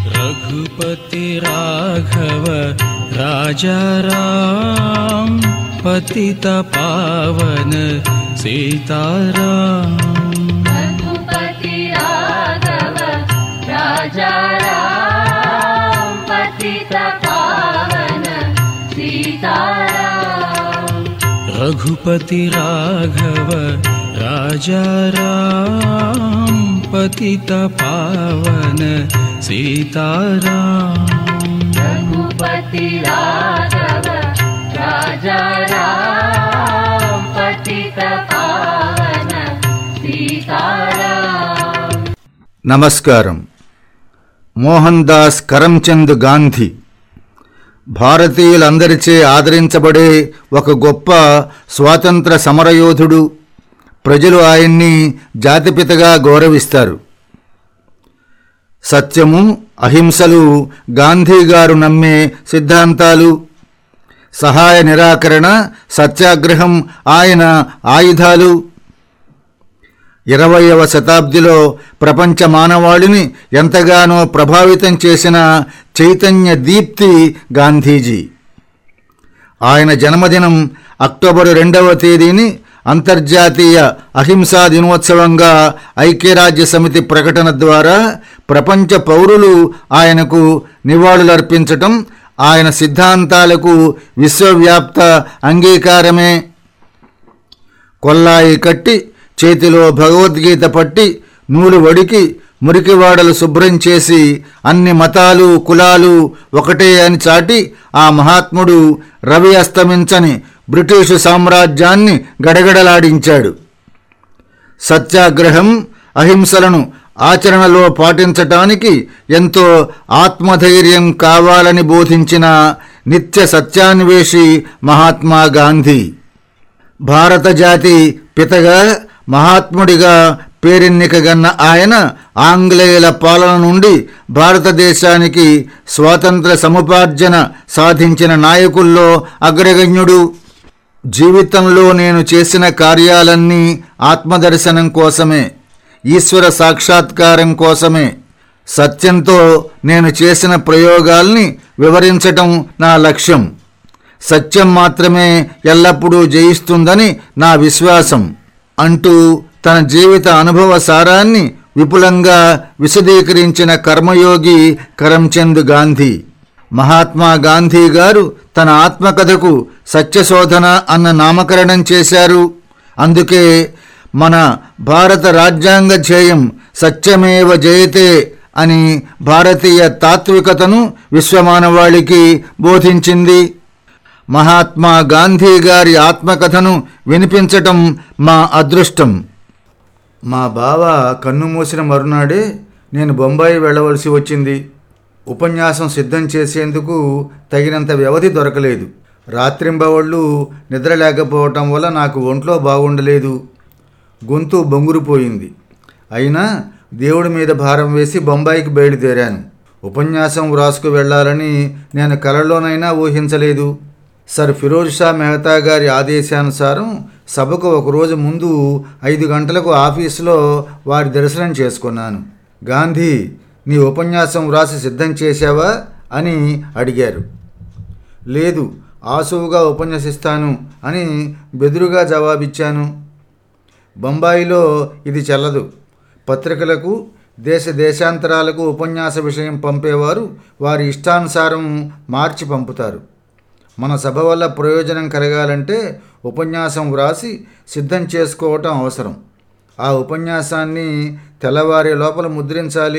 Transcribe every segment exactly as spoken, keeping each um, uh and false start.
रघुपति राघव राजा राम, पतित पावन सीताराम। रघुपति राघव राजा राम, पतित पावन सीताराम। रघुपति राघव राजा राम, पतित पावन सीताराम। रघुपति राघव राजा राम, पतित पावन सीताराम। నమస్కారం. మోహన్ దాస్ కరమ్చంద్ గాంధీ భారతీయులందరిచే ఆదరించబడే ఒక గొప్ప స్వాతంత్ర సమరయోధుడు. ప్రజలు ఆయన్ని జాతిపితగా గౌరవిస్తారు. సత్యము, అహింసలు గాంధీ గారు నమ్మే సిద్ధాంతాలు. సహాయ నిరాకరణ, సత్యాగ్రహం ఆయన ఆయుధాలు. ఇరవయవ శతాబ్దిలో ప్రపంచ మానవాళిని ఎంతగానో ప్రభావితం చేసిన చైతన్య దీప్తి గాంధీజీ. ఆయన జన్మదినం అక్టోబరు రెండవ తేదీని అంతర్జాతీయ అహింసా దినోత్సవంగా ఐక్యరాజ్య సమితి ప్రకటన ద్వారా ప్రపంచ పౌరులు ఆయనకు నివాళులర్పించటం ఆయన సిద్ధాంతాలకు విశ్వవ్యాప్త అంగీకారమే. కొల్లాయి కట్టి, చేతిలో భగవద్గీత పట్టి, నూలు వడికి, మురికివాడలు శుభ్రం చేసి అన్ని మతాలు కులాలు ఒకటే అని చాటి ఆ మహాత్ముడు రవి అస్తమించని బ్రిటిషు సామ్రాజ్యాన్ని గడగడలాడించాడు. సత్యాగ్రహం, అహింసలను ఆచరణలో పాటించటానికి ఎంతో ఆత్మధైర్యం కావాలని బోధించిన నిత్య సత్యాన్వేషి మహాత్మా గాంధీ. భారత జాతి పితగా, మహాత్ముడిగా పేరెన్నికగన్న ఆయన ఆంగ్లేయుల పాలన నుండి భారతదేశానికి స్వాతంత్ర సముపార్జన సాధించిన నాయకుల్లో అగ్రగణ్యుడు. జీవితంలో నేను చేసిన కార్యాలన్నీ ఆత్మదర్శనం కోసమే, ఈశ్వర సాక్షాత్కారం కోసమే. సత్యంతో నేను చేసిన ప్రయోగాల్ని వివరించటం నా లక్ష్యం. సత్యం మాత్రమే ఎల్లప్పుడూ జయిస్తుందని నా విశ్వాసం అంటూ తన జీవిత అనుభవ సారాన్ని విపులంగా విశదీకరించిన కర్మయోగి కరమ్చంద్ గాంధీ. మహాత్మా గాంధీ గారు తన ఆత్మకథకు సత్యశోధన అన్న నామకరణం చేశారు. అందుకే మన భారత రాజ్యాంగ ధ్యేయం సత్యమేవ జయతే అని భారతీయ తాత్వికతను విశ్వమానవాళికి బోధించింది. మహాత్మా గాంధీ గారి ఆత్మకథను వినిపించటం మా అదృష్టం. మా బావ కన్నుమూసిన మరునాడే నేను బొంబాయి వెళ్ళవలసి వచ్చింది. ఉపన్యాసం సిద్ధం చేసేందుకు తగినంత వ్యవధి దొరకలేదు. రాత్రింబవళ్ళు నిద్ర లేకపోవటం వల్ల నాకు ఒంట్లో బాగుండలేదు. గొంతు బొంగురుపోయింది. అయినా దేవుడి మీద భారం వేసి బొంబాయికి బయలుదేరాను. ఉపన్యాసం వ్రాసుకు వెళ్లాలని నేను కలలోనైనా ఊహించలేదు. సర్ ఫిరోజ్ షా మెహతా గారి ఆదేశానుసారం సభకు ఒకరోజు ముందు ఐదు గంటలకు ఆఫీసులో వారి దర్శనం చేసుకున్నాను. గాంధీ, నీ ఉపన్యాసం వ్రాసి సిద్ధం చేశావా అని అడిగారు. లేదు, ఆసువుగా ఉపన్యసిస్తాను అని బెదురుగా జవాబిచ్చాను. బొంబాయిలో ఇది చెల్లదు. పత్రికలకు, దేశ దేశాంతరాలకు ఉపన్యాస విషయం పంపేవారు వారి ఇష్టానుసారం మార్చి పంపుతారు. మన సభ వల్ల ప్రయోజనం కలగాలంటే ఉపన్యాసం వ్రాసి సిద్ధం చేసుకోవటం అవసరం. ఆ ఉపన్యాసాన్ని తెల్లవారే లోపల ముద్రించాలి.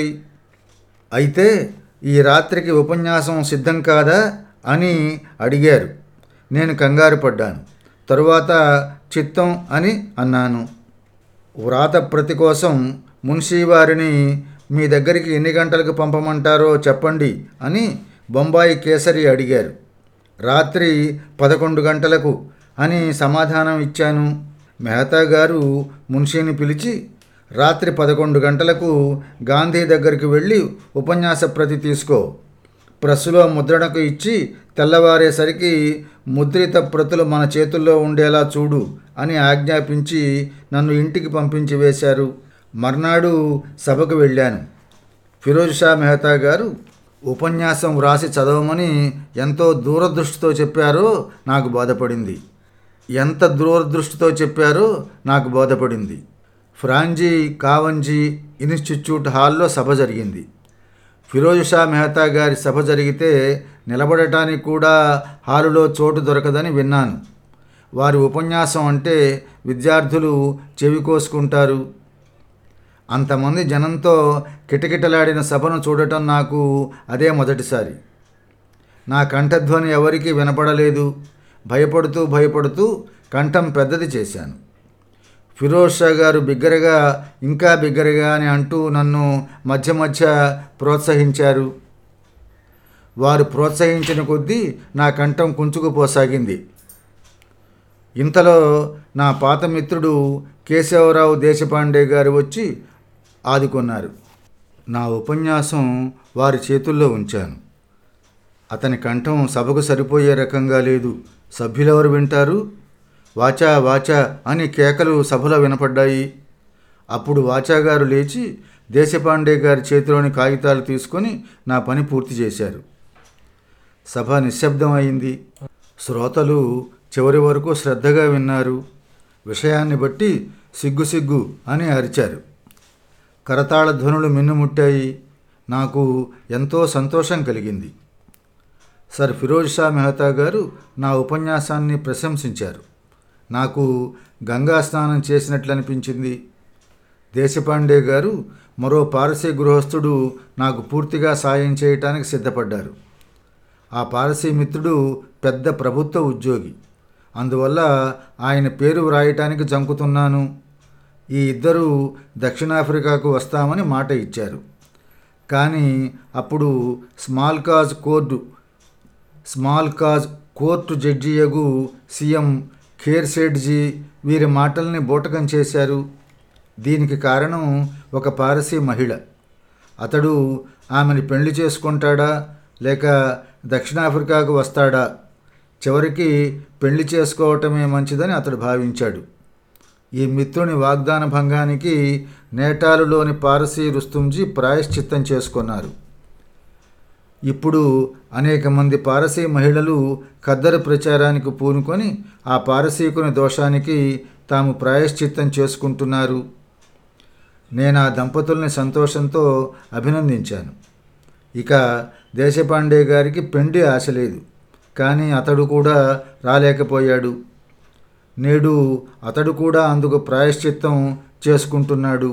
అయితే ఈ రాత్రికి ఉపన్యాసం సిద్ధం కాదా అని అడిగారు. నేను కంగారు పడ్డాను. తరువాత చిత్తం అని అన్నాను. వ్రాత ప్రతి కోసం మున్షీ వారిని మీ దగ్గరికి ఎన్ని గంటలకు పంపమంటారో చెప్పండి అని బొంబాయి కేసరి అడిగారు. రాత్రి పదకొండు గంటలకు అని సమాధానం ఇచ్చాను. మెహతా గారు మున్షీని పిలిచి రాత్రి పదకొండు గంటలకు గాంధీ దగ్గరికి వెళ్ళి ఉపన్యాస ప్రతి తీసుకో, ప్రెస్సులో ముద్రణకు ఇచ్చి తెల్లవారేసరికి ముద్రిత ప్రతులు మన చేతుల్లో ఉండేలా చూడు అని ఆజ్ఞాపించి నన్ను ఇంటికి పంపించి వేశారు. మర్నాడు సభకు వెళ్ళాను. ఫిరోజ్ షా మెహతా గారు ఉపన్యాసం వ్రాసి చదవమని ఎంతో దూరదృష్టితో చెప్పారో నాకు బోధపడింది. ఎంత దూరదృష్టితో చెప్పారో నాకు బోధపడింది. ఫ్రాంజీ కావంజీ ఇన్స్టిట్యూట్ హాల్లో సభ జరిగింది. ఫిరోజ్ షా మెహతా గారి సభ జరిగితే నిలబడటానికి కూడా హాలులో చోటు దొరకదని విన్నాను. వారి ఉపన్యాసం అంటే విద్యార్థులు చెవి కోసుకుంటారు. అంతమంది జనంతో కిటకిటలాడిన సభను చూడటం నాకు అదే మొదటిసారి. నా కంఠధ్వని ఎవరికీ వినపడలేదు. భయపడుతూ భయపడుతూ కంఠం పెద్దది చేశాను. ఫిరోజ్ షా గారు బిగ్గరగా, ఇంకా బిగ్గరగా అని అంటూ నన్ను మధ్య మధ్య ప్రోత్సహించారు. వారు ప్రోత్సహించిన కొద్దీ నా కంఠం కుంచుకుపోసాగింది. ఇంతలో నా పాత మిత్రుడు కేశవరావు దేశపాండే గారు వచ్చి ఆదుకున్నారు. నా ఉపన్యాసం వారి చేతుల్లో ఉంచాను. అతని కంఠం సభకు సరిపోయే రకంగా లేదు. సభ్యులెవరు వింటారు? వాచా వాచా అని కేకలు సభలో వినపడ్డాయి. అప్పుడు వాచాగారు లేచి దేశపాండే గారి చేతిలోని కాగితాలు తీసుకొని నా పని పూర్తి చేశారు. సభ నిశ్శబ్దం అయింది. శ్రోతలు చివరి వరకు శ్రద్ధగా విన్నారు. విషయాన్ని బట్టి సిగ్గు సిగ్గు అని అరిచారు. కరతాళ ధ్వనులు మిన్నుముట్టాయి. నాకు ఎంతో సంతోషం కలిగింది. సర్ ఫిరోజ్ షా మెహతా గారు నా ఉపన్యాసాన్ని ప్రశంసించారు. నాకు గంగా స్నానం చేసినట్లు అనిపించింది. దేశపాండే గారు మరో పారసీ గృహస్థుడు నాకు పూర్తిగా సాయం చేయటానికి సిద్ధపడ్డారు. ఆ పారసీ మిత్రుడు పెద్ద ప్రభుత్వ ఉద్యోగి. అందువల్ల ఆయన పేరు వ్రాయటానికి జంకుతున్నాను. ఈ ఇద్దరూ దక్షిణాఫ్రికాకు వస్తామని మాట ఇచ్చారు. కానీ అప్పుడు small cause court small cause court జడ్జియగు సీఎం ఖేర్సేడ్జీ వీరి మాటల్ని బూటకం చేశారు. దీనికి కారణం ఒక పారసీ మహిళ. అతడు ఆమెను పెళ్లి చేసుకుంటాడా లేక దక్షిణాఫ్రికాకు వస్తాడా? చివరికి పెళ్లి చేసుకోవటమే మంచిదని అతడు భావించాడు. ఈ మిత్రుని వాగ్దాన భంగానికి నేటాలులోని పారసీ రుస్తుంజీ ప్రాయశ్చిత్తం చేసుకున్నారు. ఇప్పుడు అనేక మంది పారసీ మహిళలు ఖద్దరు ప్రచారానికి పూనుకొని ఆ పారసీకుని దోషానికి తాము ప్రాయశ్చిత్తం చేసుకుంటున్నారు. నేను ఆ దంపతుల్ని సంతోషంతో అభినందించాను. ఇక దేశపాండే గారికి పెండి ఆశ లేదు. కానీ అతడు కూడా రాలేకపోయాడు. నేడు అతడు కూడా అందుకు ప్రాయశ్చిత్తం చేసుకుంటున్నాడు.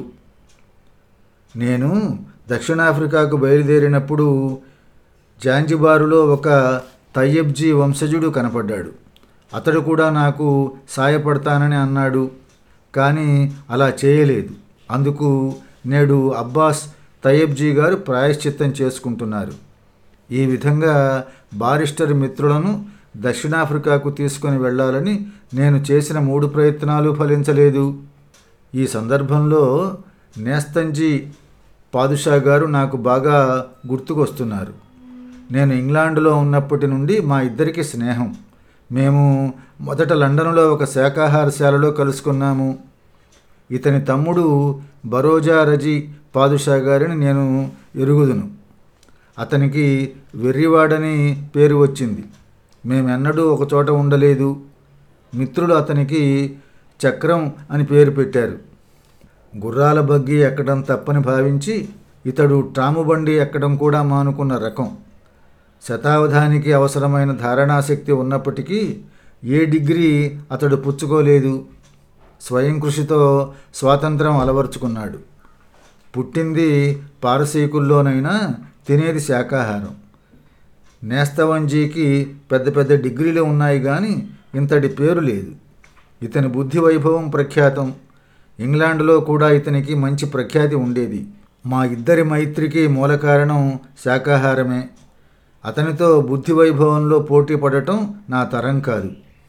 నేను దక్షిణాఫ్రికాకు బయలుదేరినప్పుడు జాంజిబారులో ఒక తయ్యబ్జీ వంశజుడు కనపడ్డాడు. అతడు కూడా నాకు సాయపడతానని అన్నాడు. కానీ అలా చేయలేదు. అందుకు నేడు అబ్బాస్ తయ్యబ్జీ గారు ప్రాయశ్చిత్తం చేసుకుంటున్నారు. ఈ విధంగా బారిస్టర్ మిత్రులను దక్షిణాఫ్రికాకు తీసుకొని వెళ్ళాలని నేను చేసిన మూడు ప్రయత్నాలు ఫలించలేదు. ఈ సందర్భంలో నేస్తంజీ పాదుషా గారు నాకు బాగా గుర్తుకొస్తున్నారు. నేను ఇంగ్లాండ్లో ఉన్నప్పటి నుండి మా ఇద్దరికి స్నేహం. మేము మొదట లండన్లో ఒక శాకాహారశాలలో కలుసుకున్నాము. ఇతని తమ్ముడు బరోజా రజీ పాదుషా గారిని నేను ఎరుగుదును. అతనికి వెర్రివాడని పేరు వచ్చింది. మేమెన్నడూ ఒకచోట ఉండలేదు. మిత్రులు అతనికి చక్రం అని పేరు పెట్టారు. గుర్రాల బగ్గి ఎక్కడం తప్పని భావించి ఇతడు ట్రాముబండి ఎక్కడం కూడా మానుకున్న రకం. శతావధానికి అవసరమైన ధారణాశక్తి ఉన్నప్పటికీ ఏ డిగ్రీ అతడు పుచ్చుకోలేదు. స్వయం కృషితో స్వాతంత్రం అలవర్చుకున్నాడు. పుట్టింది పారసీకుల్లోనైనా తినేది శాకాహారం. నేస్తవంజీకి పెద్ద పెద్ద డిగ్రీలు ఉన్నాయి కానీ ఇంతటి పేరు లేదు. ఇతని బుద్ధి వైభవం ప్రఖ్యాతం. ఇంగ్లాండ్లో కూడా ఇతనికి మంచి ప్రఖ్యాతి ఉండేది. మా ఇద్దరి మైత్రికి మూల కారణం శాకాహారమే. అతనితో బుద్ధి వైభవంలో పోటీ పడటం నా తరం కాదు.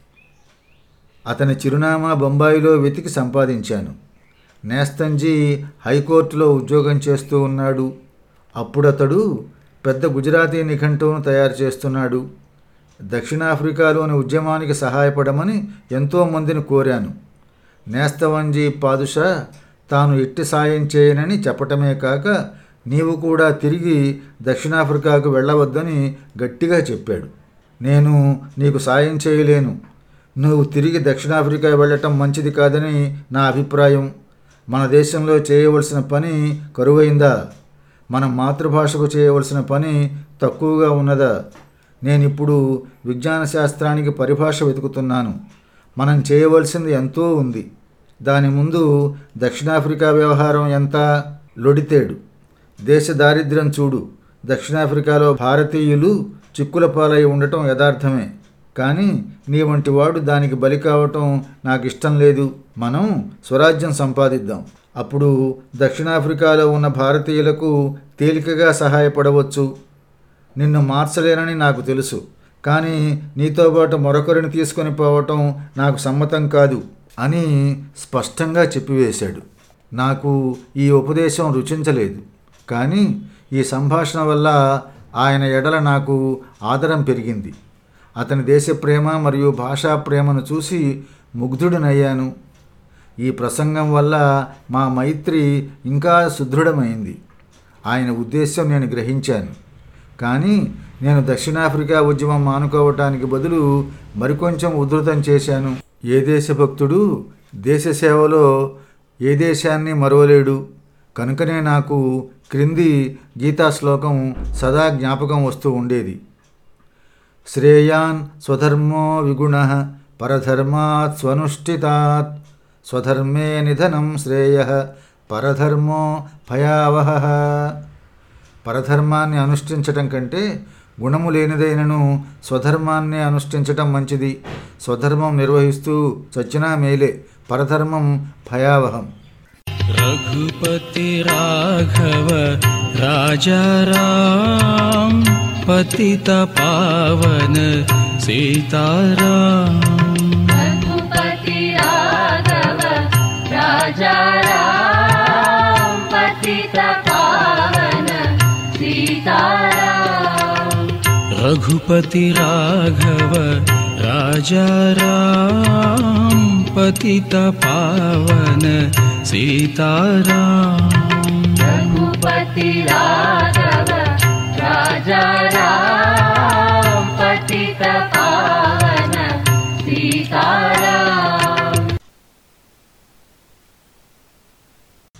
అతని చిరునామా బొంబాయిలో వెతికి సంపాదించాను. నేస్తంజీ హైకోర్టులో ఉద్యోగం చేస్తూ ఉన్నాడు. అప్పుడతడు పెద్ద గుజరాతీ నిఘంటువును తయారు చేస్తున్నాడు. దక్షిణాఫ్రికాలోని ఉద్యమానికి సహాయపడమని ఎంతోమందిని కోరాను. నేస్తవంజీ పాదుషా తాను ఎట్టి సాయం చేయనని చెప్పటమే కాక నీవు కూడా తిరిగి దక్షిణాఫ్రికాకు వెళ్ళవద్దని గట్టిగా చెప్పాడు. నేను నీకు సాయం చేయలేను. నువ్వు తిరిగి దక్షిణాఫ్రికా వెళ్ళటం మంచిది కాదని నా అభిప్రాయం. మన దేశంలో చేయవలసిన పని కరువైందా? మన మాతృభాషకు చేయవలసిన పని తక్కువగా ఉన్నదా? నేనిప్పుడు విజ్ఞాన శాస్త్రానికి పరిభాష వెతుకుతున్నాను. మనం చేయవలసింది ఎంతో ఉంది. దాని ముందు దక్షిణాఫ్రికా వ్యవహారం ఎంత లొడితేడు. దేశ దారిద్ర్యం చూడు. దక్షిణాఫ్రికాలో భారతీయులు చిక్కుల పాలై ఉండటం యథార్థమే. కానీ నీ వంటి వాడు దానికి బలి కావటం నాకు ఇష్టం లేదు. మనం స్వరాజ్యం సంపాదిద్దాం. అప్పుడు దక్షిణాఫ్రికాలో ఉన్న భారతీయులకు తేలికగా సహాయపడవచ్చు. నిన్ను మార్చలేనని నాకు తెలుసు. కానీ నీతో పాటు మరొకరిని తీసుకొని పోవటం నాకు సమ్మతం కాదు అని స్పష్టంగా చెప్పివేశాడు. నాకు ఈ ఉపదేశం రుచించలేదు. కానీ ఈ సంభాషణ వల్ల ఆయన ఎడల నాకు ఆదరం పెరిగింది. అతని దేశ ప్రేమ మరియు భాషా ప్రేమను చూసి ముగ్ధుడినయ్యాను. ఈ ప్రసంగం వల్ల మా మైత్రి ఇంకా సుదృఢమైంది. ఆయన ఉద్దేశం నేను గ్రహించాను. కానీ నేను దక్షిణాఫ్రికా ఉద్యమం మానుకోవటానికి బదులు మరికొంచెం ఉధృతం చేశాను. ఏ దేశభక్తుడు దేశ సేవలో ఏ దేశాన్ని మరువలేడు. కనుకనే నాకు క్రింది గీతా శ్లోకం సదా జ్ఞాపకం వస్తూ ఉండేది. శ్రేయాన్ స్వధర్మో విగుణః పరధర్మాత్ స్వనుష్ఠితాత్ స్వధర్మే నిధనం శ్రేయః పరధర్మో భయావహః. పరధర్మాన్ని అనుష్ఠించటం కంటే గుణము లేనిదైనను స్వధర్మాన్ని అనుష్ఠించటం మంచిది. స్వధర్మం నిర్వహిస్తూ చచ్చినా మేలే. పరధర్మం భయావహం. रघुपति राघव राजा राम पतित पावन सीताराम. रघुपति राघव राजा राम पतित पावन सीताराम. रघुपति राघव राजा राम पतित पावन सीताराम. रघुपति राघव राजा